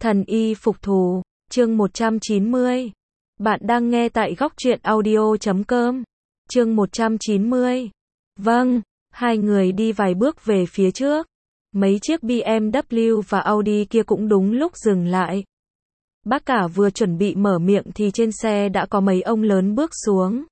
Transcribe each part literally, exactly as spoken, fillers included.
Thần y phục thù, chương một trăm chín mươi. Bạn đang nghe tại góc truyện audio chấm com. Chương một trăm chín mươi. Vâng, hai người đi vài bước về phía trước. Mấy chiếc bê em vê và Audi kia cũng đúng lúc dừng lại. Bác cả vừa chuẩn bị mở miệng thì trên xe đã có mấy ông lớn bước xuống.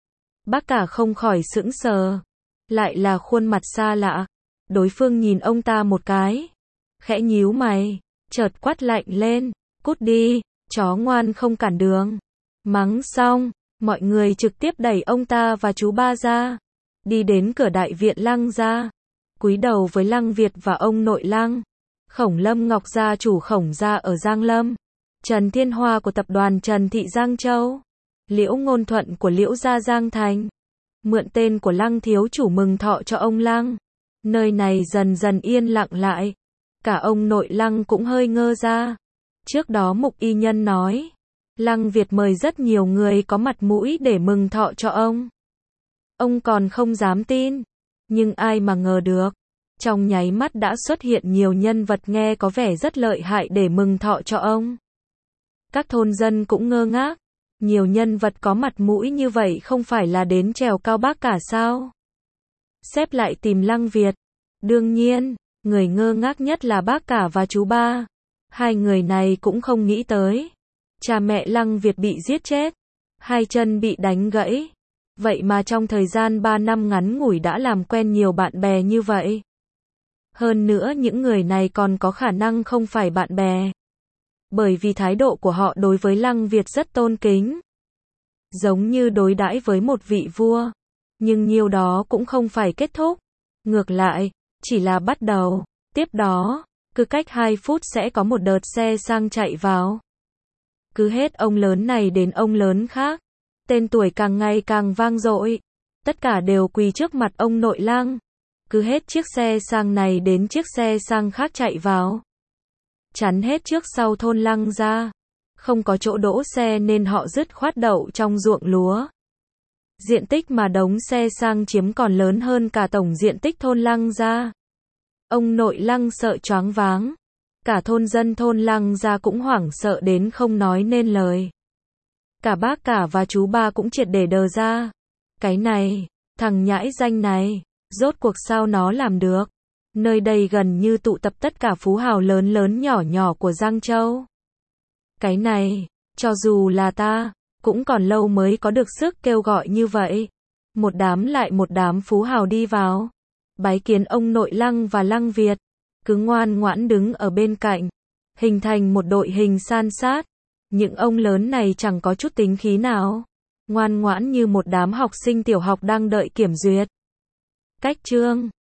Bác cả không khỏi sững sờ. Lại là khuôn mặt xa lạ. Đối phương nhìn ông ta một cái. Khẽ nhíu mày. Chợt quát lạnh lên. Cút đi, chó ngoan không cản đường. Mắng xong, mọi người trực tiếp đẩy ông ta và chú ba ra. Đi đến cửa đại viện Lăng gia. Cúi đầu với Lăng Việt và ông nội Lăng. Khổng Lâm Ngọc gia chủ Khổng gia ở Giang Lâm. Trần Thiên Hoa của tập đoàn Trần Thị Giang Châu. Liễu Ngôn Thuận của Liễu gia Giang Thành. Mượn tên của Lăng thiếu chủ mừng thọ cho ông Lăng. Nơi này dần dần yên lặng lại. Cả ông nội Lăng cũng hơi ngơ ra. Trước đó Mục Y Nhân nói, Lăng Việt mời rất nhiều người có mặt mũi để mừng thọ cho ông. Ông còn không dám tin. Nhưng ai mà ngờ được. Trong nháy mắt đã xuất hiện nhiều nhân vật nghe có vẻ rất lợi hại để mừng thọ cho ông. Các thôn dân cũng ngơ ngác. Nhiều nhân vật có mặt mũi như vậy không phải là đến trèo cao bác cả sao? Xếp lại tìm Lăng Việt. Đương nhiên, người ngơ ngác nhất là bác cả và chú ba. Hai người này cũng không nghĩ tới. Cha mẹ Lăng Việt bị giết chết. Hai chân bị đánh gãy. Vậy mà trong thời gian ba năm ngắn ngủi đã làm quen nhiều bạn bè như vậy. Hơn nữa những người này còn có khả năng không phải bạn bè. Bởi vì thái độ của họ đối với Lăng Việt rất tôn kính. Giống như đối đãi với một vị vua. Nhưng nhiêu đó cũng không phải kết thúc. Ngược lại, chỉ là bắt đầu. Tiếp đó, cứ cách hai phút sẽ có một đợt xe sang chạy vào. Cứ hết ông lớn này đến ông lớn khác. Tên tuổi càng ngày càng vang dội. Tất cả đều quỳ trước mặt ông nội Lăng. Cứ hết chiếc xe sang này đến chiếc xe sang khác chạy vào. Chắn hết trước sau thôn Lăng ra. Không có chỗ đỗ xe nên họ dứt khoát đậu trong ruộng lúa. Diện tích mà đống xe sang chiếm còn lớn hơn cả tổng diện tích thôn Lăng ra. Ông nội Lăng sợ choáng váng. Cả thôn dân thôn Lăng ra cũng hoảng sợ đến không nói nên lời. Cả bác cả và chú ba cũng triệt để đờ ra. Cái này, thằng nhãi danh này, rốt cuộc sao nó làm được? Nơi đây gần như tụ tập tất cả phú hào lớn lớn nhỏ nhỏ của Giang Châu. Cái này, cho dù là ta, cũng còn lâu mới có được sức kêu gọi như vậy. Một đám lại một đám phú hào đi vào. Bái kiến ông nội Lăng và Lăng Việt. Cứ ngoan ngoãn đứng ở bên cạnh. Hình thành một đội hình san sát. Những ông lớn này chẳng có chút tính khí nào. Ngoan ngoãn như một đám học sinh tiểu học đang đợi kiểm duyệt. Cách chương